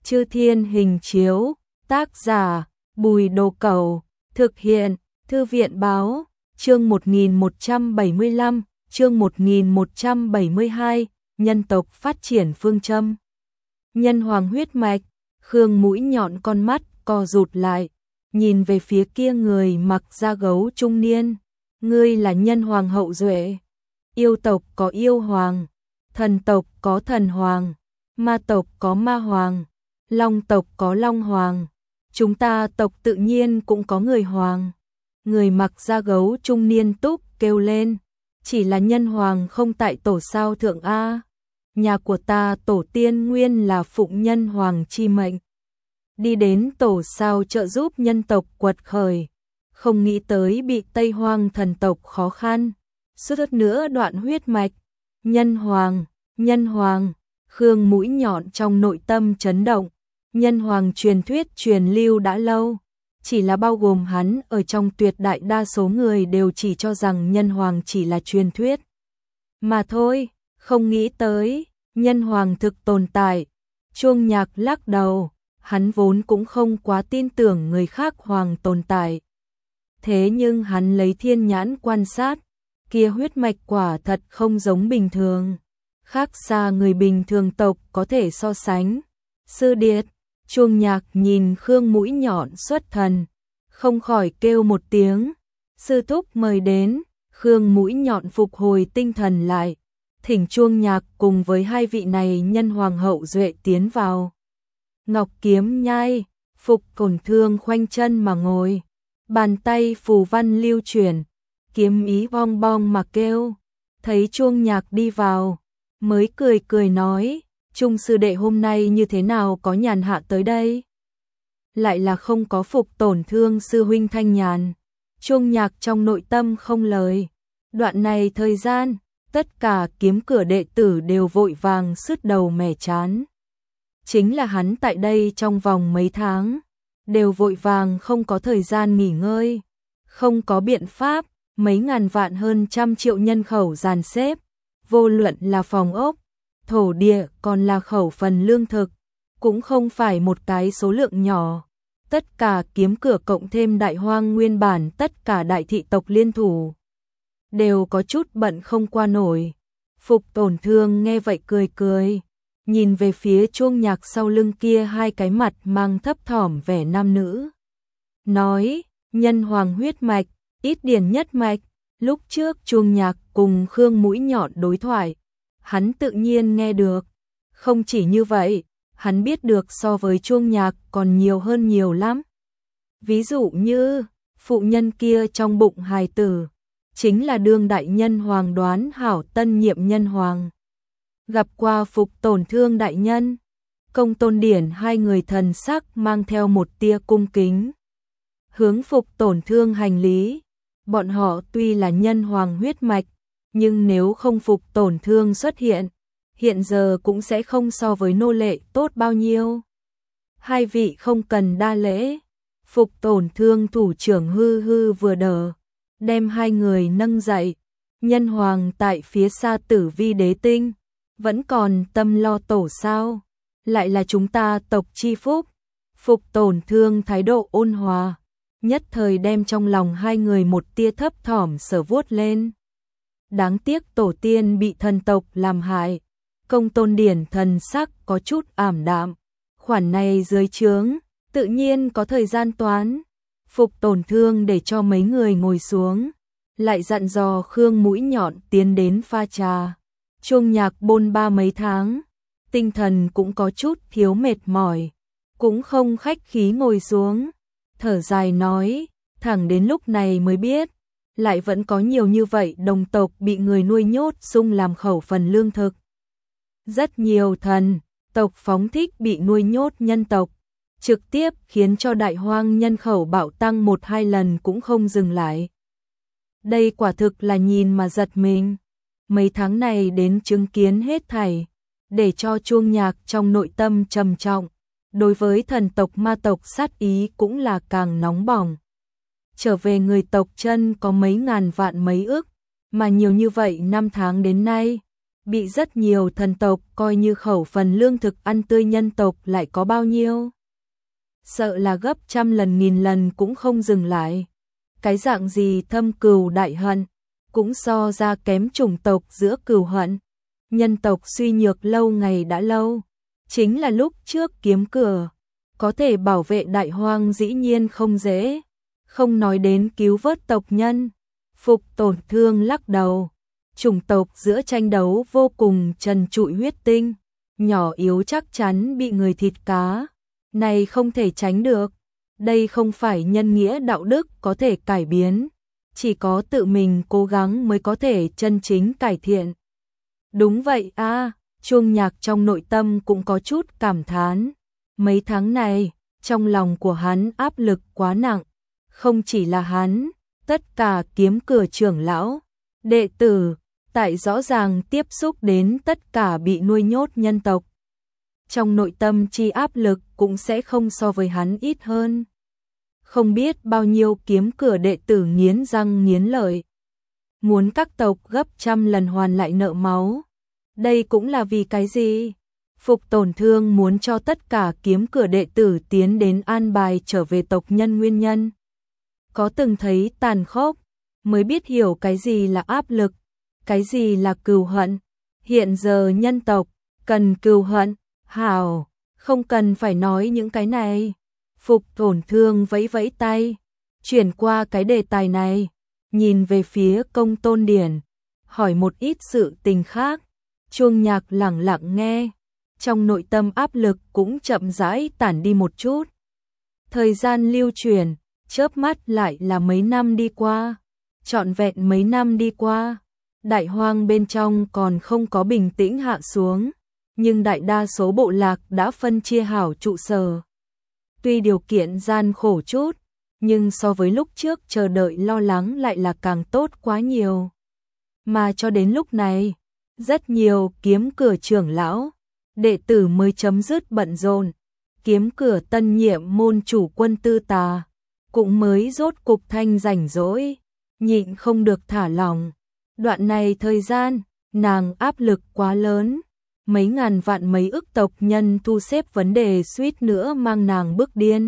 Chư Thiên Hình Chiếu, tác giả Bùi Đồ Cẩu, thực hiện Thư viện Báo, chương 1175, chương 1172, nhân tộc phát triển phương châm. Nhân hoàng huyết mạch, Khương mũi nhọn con mắt co rụt lại, nhìn về phía kia người mặc da gấu trung niên. Ngươi là nhân hoàng hậu duệ. Yêu tộc có yêu hoàng, thần tộc có thần hoàng, ma tộc có ma hoàng, long tộc có long hoàng. Chúng ta tộc tự nhiên cũng có người hoàng. Người mặc da gấu trung niên túc kêu lên. Chỉ là nhân hoàng không tại tổ sao thượng A. Nhà của ta tổ tiên nguyên là phụng nhân hoàng chi mệnh. Đi đến tổ sao trợ giúp nhân tộc quật khởi. Không nghĩ tới bị Tây Hoang thần tộc khó khăn. Suốt nữa đoạn huyết mạch. Nhân hoàng, Khương mũi nhọn trong nội tâm chấn động. Nhân hoàng truyền thuyết truyền lưu đã lâu. Chỉ là bao gồm hắn ở trong tuyệt đại đa số người đều chỉ cho rằng nhân hoàng chỉ là truyền thuyết. Mà thôi, không nghĩ tới, nhân hoàng thực tồn tại. Chuông Nhạc lắc đầu, hắn vốn cũng không quá tin tưởng người khác hoàng tồn tại. Thế nhưng hắn lấy thiên nhãn quan sát, kia huyết mạch quả thật không giống bình thường. Khác xa người bình thường tộc có thể so sánh. Sư điệt, Chuông Nhạc nhìn Khương mũi nhọn xuất thần, không khỏi kêu một tiếng. Sư thúc mời đến. Khương mũi nhọn phục hồi tinh thần lại, thỉnh Chuông Nhạc cùng với hai vị này nhân hoàng hậu duệ tiến vào. Ngọc kiếm nhai, Phục Tổn Thương khoanh chân mà ngồi, bàn tay phù văn lưu chuyển, kiếm ý bong bong mà kêu. Thấy Chuông Nhạc đi vào, mới cười nói, Trung sư đệ hôm nay như thế nào có nhàn hạ tới đây? Lại là không có Phục Tổn Thương sư huynh thanh nhàn. Chuông Nhạc trong nội tâm không lời. Đoạn này thời gian, tất cả kiếm cửa đệ tử đều vội vàng sứt đầu mẻ chán. Chính là hắn tại đây trong vòng mấy tháng, đều vội vàng không có thời gian nghỉ ngơi. Không có biện pháp, mấy ngàn vạn hơn trăm triệu nhân khẩu dàn xếp, vô luận là phòng ốc, thổ địa còn là khẩu phần lương thực, cũng không phải một cái số lượng nhỏ. Tất cả kiếm cửa cộng thêm đại hoang nguyên bản tất cả đại thị tộc liên thủ, đều có chút bận không qua nổi. Phục Tổn Thương nghe vậy cười, nhìn về phía Chuông Nhạc sau lưng kia hai cái mặt mang thấp thỏm vẻ nam nữ. Nói, nhân hoàng huyết mạch, ít điển nhất mạch. Lúc trước Chuông Nhạc cùng Khương mũi nhọn đối thoại, hắn tự nhiên nghe được. Không chỉ như vậy, hắn biết được so với Chuông Nhạc còn nhiều hơn nhiều lắm. Ví dụ như, phụ nhân kia trong bụng hài tử, chính là đương đại nhân hoàng Đoán Hảo tân nhiệm nhân hoàng. Gặp qua Phục Tổn Thương đại nhân, Công Tôn Điển hai người thần sắc mang theo một tia cung kính. Hướng Phục Tổn Thương hành lý, bọn họ tuy là nhân hoàng huyết mạch, nhưng nếu không Phục Tổn Thương xuất hiện giờ cũng sẽ không so với nô lệ tốt bao nhiêu. Hai vị không cần đa lễ. Phục Tổn Thương thủ trưởng hư vừa đỡ, đem hai người nâng dậy. Nhân hoàng tại phía xa Tử Vi Đế Tinh, vẫn còn tâm lo tổ sao? Lại là chúng ta tộc chi phúc. Phục Tổn Thương thái độ ôn hòa, nhất thời đem trong lòng hai người một tia thấp thỏm sở vuốt lên. Đáng tiếc tổ tiên bị thần tộc làm hại. Công Tôn Điển thần sắc có chút ảm đạm. Khoản này dưới trướng, tự nhiên có thời gian toán. Phục Tổn Thương để cho mấy người ngồi xuống, lại dặn dò Khương mũi nhọn tiến đến pha trà. Chuông Nhạc bôn ba mấy tháng, tinh thần cũng có chút thiếu mệt mỏi, cũng không khách khí ngồi xuống, thở dài nói, thẳng đến lúc này mới biết, lại vẫn có nhiều như vậy đồng tộc bị người nuôi nhốt sung làm khẩu phần lương thực. Rất nhiều thần tộc phóng thích bị nuôi nhốt nhân tộc, trực tiếp khiến cho đại hoang nhân khẩu bạo tăng 1-2 lần cũng không dừng lại. Đây quả thực là nhìn mà giật mình. Mấy tháng này đến chứng kiến hết thảy, để cho Chuông Nhạc trong nội tâm trầm trọng, đối với thần tộc ma tộc sát ý cũng là càng nóng bỏng. Trở về người tộc chân có mấy ngàn vạn mấy ức, mà nhiều như vậy năm tháng đến nay, bị rất nhiều thần tộc coi như khẩu phần lương thực ăn tươi, nhân tộc lại có bao nhiêu? Sợ là gấp trăm lần nghìn lần cũng không dừng lại. Cái dạng gì thâm cừu đại hận, cũng so ra kém chủng tộc giữa cừu hận. Nhân tộc suy nhược lâu ngày đã lâu, chính là lúc trước Kiếm Cửa có thể bảo vệ đại hoang dĩ nhiên không dễ, không nói đến cứu vớt tộc nhân. Phục Tổn Thương lắc đầu, chủng tộc giữa tranh đấu vô cùng trần trụi huyết tinh, nhỏ yếu chắc chắn bị người thịt cá, này không thể tránh được. Đây không phải nhân nghĩa đạo đức có thể cải biến, chỉ có tự mình cố gắng mới có thể chân chính cải thiện. Đúng vậy a, Chuông Nhạc trong nội tâm cũng có chút cảm thán. Mấy tháng này, trong lòng của hắn áp lực quá nặng, không chỉ là hắn, tất cả Kiếm Cửa trưởng lão, đệ tử, tại rõ ràng tiếp xúc đến tất cả bị nuôi nhốt nhân tộc. Trong nội tâm chi áp lực cũng sẽ không so với hắn ít hơn. Không biết bao nhiêu Kiếm Cửa đệ tử nghiến răng nghiến lợi, muốn các tộc gấp trăm lần hoàn lại nợ máu. Đây cũng là vì cái gì? Phục Tổn Thương muốn cho tất cả Kiếm Cửa đệ tử tiến đến an bài trở về tộc nhân nguyên nhân. Có từng thấy tàn khốc, mới biết hiểu cái gì là áp lực, cái gì là cừu hận. Hiện giờ nhân tộc cần cừu hận, hảo, không cần phải nói những cái này. Phục Tổn Thương vẫy vẫy tay, chuyển qua cái đề tài này, nhìn về phía Công Tôn Điển, hỏi một ít sự tình khác. Chuông Nhạc lẳng lặng nghe, trong nội tâm áp lực cũng chậm rãi tản đi một chút. Thời gian lưu chuyển, chớp mắt lại là mấy năm đi qua, trọn vẹn mấy năm đi qua. Đại hoang bên trong còn không có bình tĩnh hạ xuống, nhưng đại đa số bộ lạc đã phân chia hảo trụ sở. Tuy điều kiện gian khổ chút, nhưng so với lúc trước chờ đợi lo lắng lại là càng tốt quá nhiều. Mà cho đến lúc này, rất nhiều Kiếm Cửa trưởng lão, đệ tử mới chấm dứt bận rộn. Kiếm Cửa tân nhiệm môn chủ Quân Tư Tà cũng mới rốt cục thanh rảnh rỗi, nhịn không được thả lỏng. Đoạn này thời gian, nàng áp lực quá lớn, mấy ngàn vạn mấy ức tộc nhân thu xếp vấn đề suýt nữa mang nàng bức điên.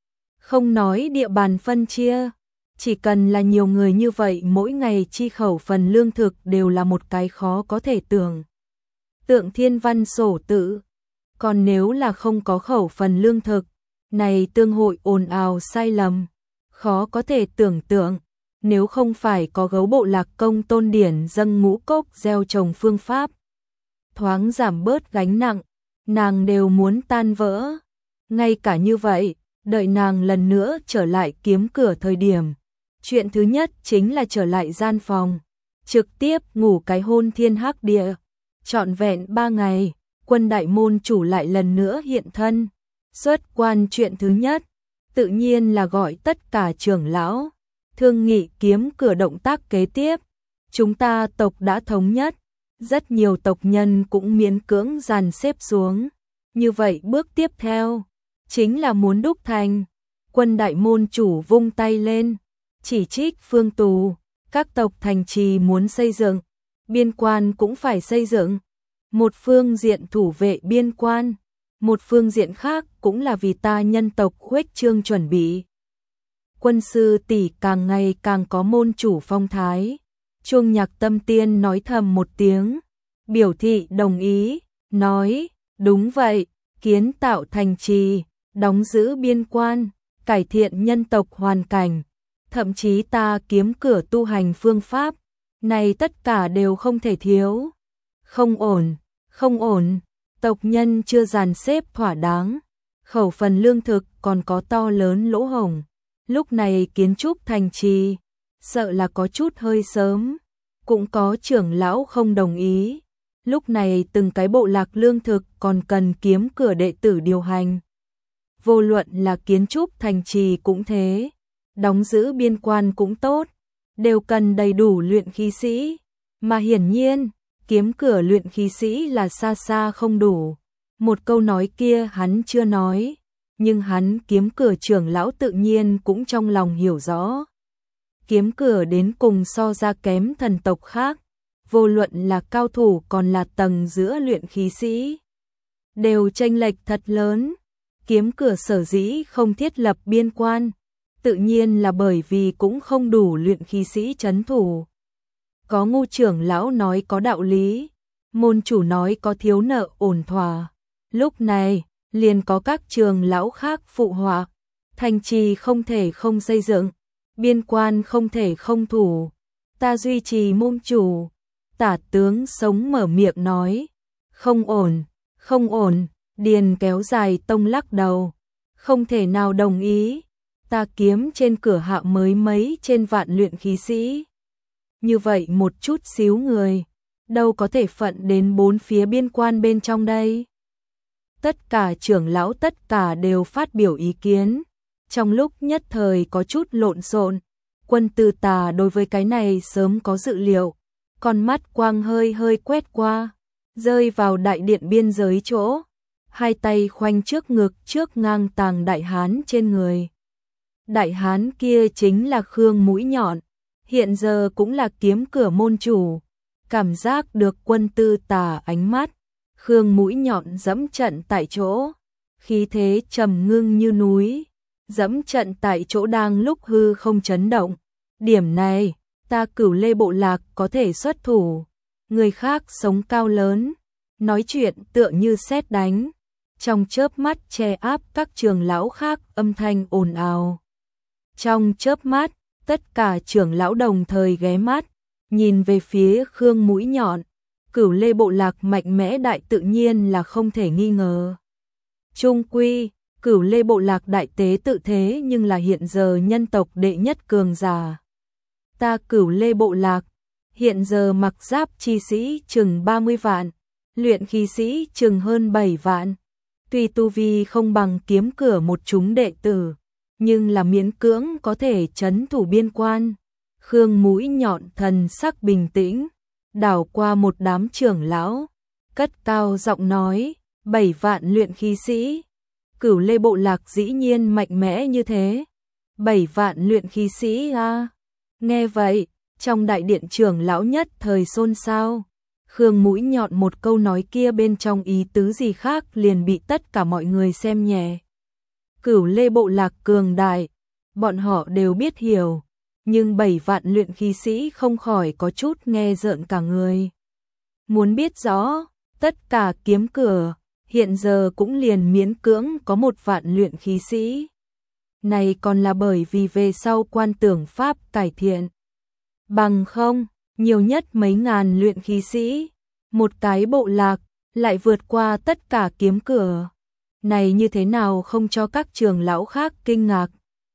Không nói địa bàn phân chia, chỉ cần là nhiều người như vậy mỗi ngày chi khẩu phần lương thực đều là một cái khó có thể tưởng tượng thiên văn sổ tự. Còn nếu là không có khẩu phần lương thực, này tương hội ồn ào sai lầm, khó có thể tưởng tượng. Nếu không phải có gấu bộ lạc Công Tôn Điển dâng ngũ cốc gieo trồng phương pháp, thoáng giảm bớt gánh nặng, nàng đều muốn tan vỡ. Ngay cả như vậy, đợi nàng lần nữa trở lại Kiếm Cửa thời điểm, chuyện thứ nhất chính là trở lại gian phòng, trực tiếp ngủ cái hôn thiên hắc địa. Trọn vẹn 3 ngày, Quân đại môn chủ lại lần nữa hiện thân. Xuất quan chuyện thứ nhất, tự nhiên là gọi tất cả trưởng lão, thương nghị Kiếm Cửa động tác kế tiếp. Chúng ta tộc đã thống nhất, rất nhiều tộc nhân cũng miễn cưỡng dàn xếp xuống. Như vậy bước tiếp theo, chính là muốn đúc thành. Quân đại môn chủ vung tay lên, chỉ trích Phương Tù, các tộc thành trì muốn xây dựng, biên quan cũng phải xây dựng. Một phương diện thủ vệ biên quan, một phương diện khác cũng là vì ta nhân tộc khuếch trương chuẩn bị. Quân sư tỷ càng ngày càng có môn chủ phong thái. Chuông Nhạc tâm tiên nói thầm một tiếng, biểu thị đồng ý, nói, đúng vậy, kiến tạo thành trì, đóng giữ biên quan, cải thiện nhân tộc hoàn cảnh, thậm chí ta Kiếm Cửa tu hành phương pháp, này tất cả đều không thể thiếu. Không ổn, không ổn, tộc nhân chưa dàn xếp thỏa đáng, khẩu phần lương thực còn có to lớn lỗ hổng. Lúc này kiến trúc thành trì, sợ là có chút hơi sớm, cũng có trưởng lão không đồng ý. Lúc này từng cái bộ lạc lương thực còn cần Kiếm Cửa đệ tử điều hành. Vô luận là kiến trúc thành trì cũng thế, đóng giữ biên quan cũng tốt, đều cần đầy đủ luyện khí sĩ, mà hiển nhiên, Kiếm Cửa luyện khí sĩ là xa xa không đủ. Một câu nói kia hắn chưa nói, nhưng hắn Kiếm Cửa trưởng lão tự nhiên cũng trong lòng hiểu rõ. Kiếm Cửa đến cùng so ra kém thần tộc khác, vô luận là cao thủ còn là tầng giữa luyện khí sĩ, đều chênh lệch thật lớn. Kiếm cửa sở dĩ không thiết lập biên quan, tự nhiên là bởi vì cũng không đủ luyện khí sĩ trấn thủ. Có Ngô trưởng lão nói có đạo lý, môn chủ nói có thiếu nợ ổn thỏa. Lúc này, liền có các trường lão khác phụ họa, thành trì không thể không xây dựng, biên quan không thể không thủ. Ta duy trì môn chủ. Tả tướng sống mở miệng nói, không ổn, không ổn. Điền kéo dài tông lắc đầu, không thể nào đồng ý. Ta kiếm trên cửa hạ mới mấy trên vạn luyện khí sĩ. Như vậy một chút xíu người, đâu có thể phận đến bốn phía biên quan bên trong đây. Tất cả trưởng lão tất cả đều phát biểu ý kiến, trong lúc nhất thời có chút lộn xộn. Quân Tư Tà đối với cái này sớm có dự liệu, con mắt quang hơi hơi quét qua, rơi vào đại điện biên giới chỗ, hai tay khoanh trước ngực trước ngang tàng đại hán trên người. Đại hán kia chính là Khương Mũi Nhọn, hiện giờ cũng là kiếm cửa môn chủ. Cảm giác được Quân Tư Tà ánh mắt, Khương Mũi Nhọn dẫm trận tại chỗ, khí thế trầm ngưng như núi, dẫm trận tại chỗ đang lúc hư không chấn động. Điểm này, ta Cửu Lê bộ lạc có thể xuất thủ, người khác sống cao lớn, nói chuyện tựa như sét đánh, trong chớp mắt che áp các trưởng lão khác âm thanh ồn ào. Trong chớp mắt, tất cả trưởng lão đồng thời ghé mắt, nhìn về phía Khương Mũi Nhọn. Cửu Lê bộ lạc mạnh mẽ đại tự nhiên là không thể nghi ngờ. Trung quy, Cửu Lê bộ lạc đại tế tự thế nhưng là hiện giờ nhân tộc đệ nhất cường giả. Ta Cửu Lê bộ lạc, hiện giờ mặc giáp chi sĩ chừng 30 vạn, luyện khí sĩ chừng hơn 7 vạn. Tuy tu vi không bằng kiếm cửa một chúng đệ tử, nhưng là miễn cưỡng có thể trấn thủ biên quan. Khương Mũi Nhọn thần sắc bình tĩnh, đảo qua một đám trưởng lão, cất cao giọng nói, 7 vạn luyện khí sĩ. Cửu Lê bộ lạc dĩ nhiên mạnh mẽ như thế. 7 vạn luyện khí sĩ à? Nghe vậy, trong đại điện trưởng lão nhất thời xôn xao. Khương Mũi Nhọn một câu nói kia bên trong ý tứ gì khác liền bị tất cả mọi người xem nhẹ. Cửu Lê bộ lạc cường đại, bọn họ đều biết hiểu, nhưng 7 vạn luyện khí sĩ không khỏi có chút nghe rợn cả người. Muốn biết rõ, tất cả kiếm cửa, hiện giờ cũng liền miễn cưỡng có 1 vạn luyện khí sĩ. Này còn là bởi vì về sau quan tưởng pháp cải thiện. Bằng không, nhiều nhất mấy ngàn luyện khí sĩ, một cái bộ lạc, lại vượt qua tất cả kiếm cửa. Này như thế nào không cho các trường lão khác kinh ngạc.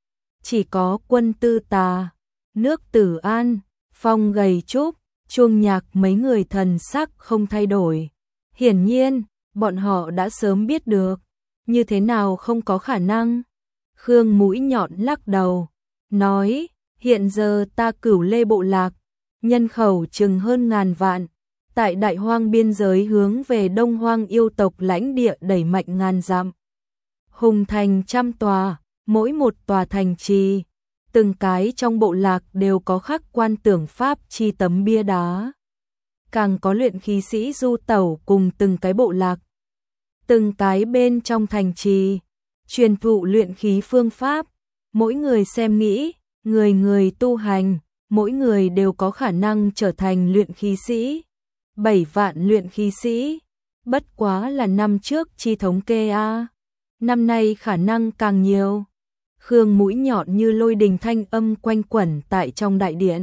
Chỉ có Quân Tư Tà, Nước Tử An, Phong Gầy Trúc, Chuông Nhạc mấy người thần sắc không thay đổi. Hiển nhiên, bọn họ đã sớm biết được, như thế nào không có khả năng. Khương Mũi Nhọn lắc đầu, nói, hiện giờ ta Cửu Lê bộ lạc, nhân khẩu chừng hơn ngàn vạn, tại đại hoang biên giới hướng về đông hoang yêu tộc lãnh địa đẩy mạnh ngàn dặm. Hùng thành trăm tòa, mỗi một tòa thành trì, từng cái trong bộ lạc đều có khắc quan tưởng pháp chi tấm bia đá. Càng có luyện khí sĩ du tẩu cùng từng cái bộ lạc. Từng cái bên trong thành trì, truyền thụ luyện khí phương pháp, mỗi người xem nghĩ, người người tu hành, mỗi người đều có khả năng trở thành luyện khí sĩ. 7 vạn luyện khí sĩ, bất quá là năm trước chi thống kê a. Năm nay khả năng càng nhiều. Khương Mũi Nhọn như lôi đình thanh âm quanh quẩn tại trong đại điện,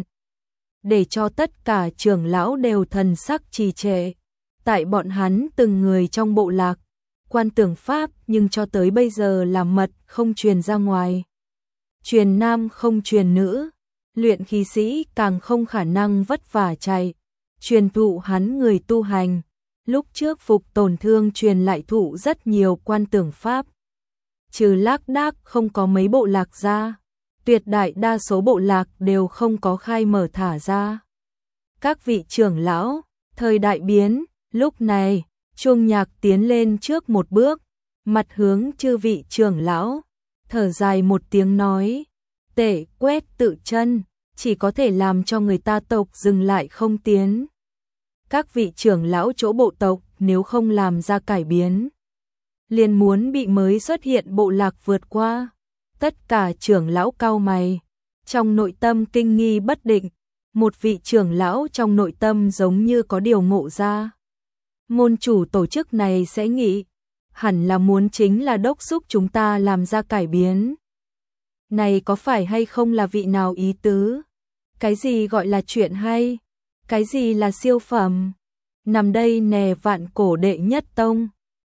để cho tất cả trưởng lão đều thần sắc trì trệ. Tại bọn hắn từng người trong bộ lạc, quan tưởng pháp nhưng cho tới bây giờ là mật không truyền ra ngoài. Truyền nam không truyền nữ, luyện khí sĩ càng không khả năng vất vả chạy. Truyền thụ hắn người tu hành, lúc trước phục tổn thương truyền lại thụ rất nhiều quan tưởng pháp. Trừ lác đác không có mấy bộ lạc ra, tuyệt đại đa số bộ lạc đều không có khai mở thả ra. Các vị trưởng lão, thời đại biến, lúc này, Chuông Nhạc tiến lên trước một bước, mặt hướng chư vị trưởng lão, thở dài một tiếng nói, tể quét tự chân, chỉ có thể làm cho người ta tộc dừng lại không tiến. các vị trưởng lão chỗ bộ tộc nếu không làm ra cải biến, liền muốn bị mới xuất hiện bộ lạc vượt qua. Tất cả trưởng lão cau mày, trong nội tâm kinh nghi bất định, một vị trưởng lão trong nội tâm giống như có điều ngộ ra. Môn chủ tổ chức này sẽ nghĩ, hẳn là muốn chính là đốc thúc chúng ta làm ra cải biến. Này có phải hay không là vị nào ý tứ? Cái gì gọi là chuyện hay? Cái gì là siêu phẩm? Nằm đây nè vạn cổ đệ nhất tông,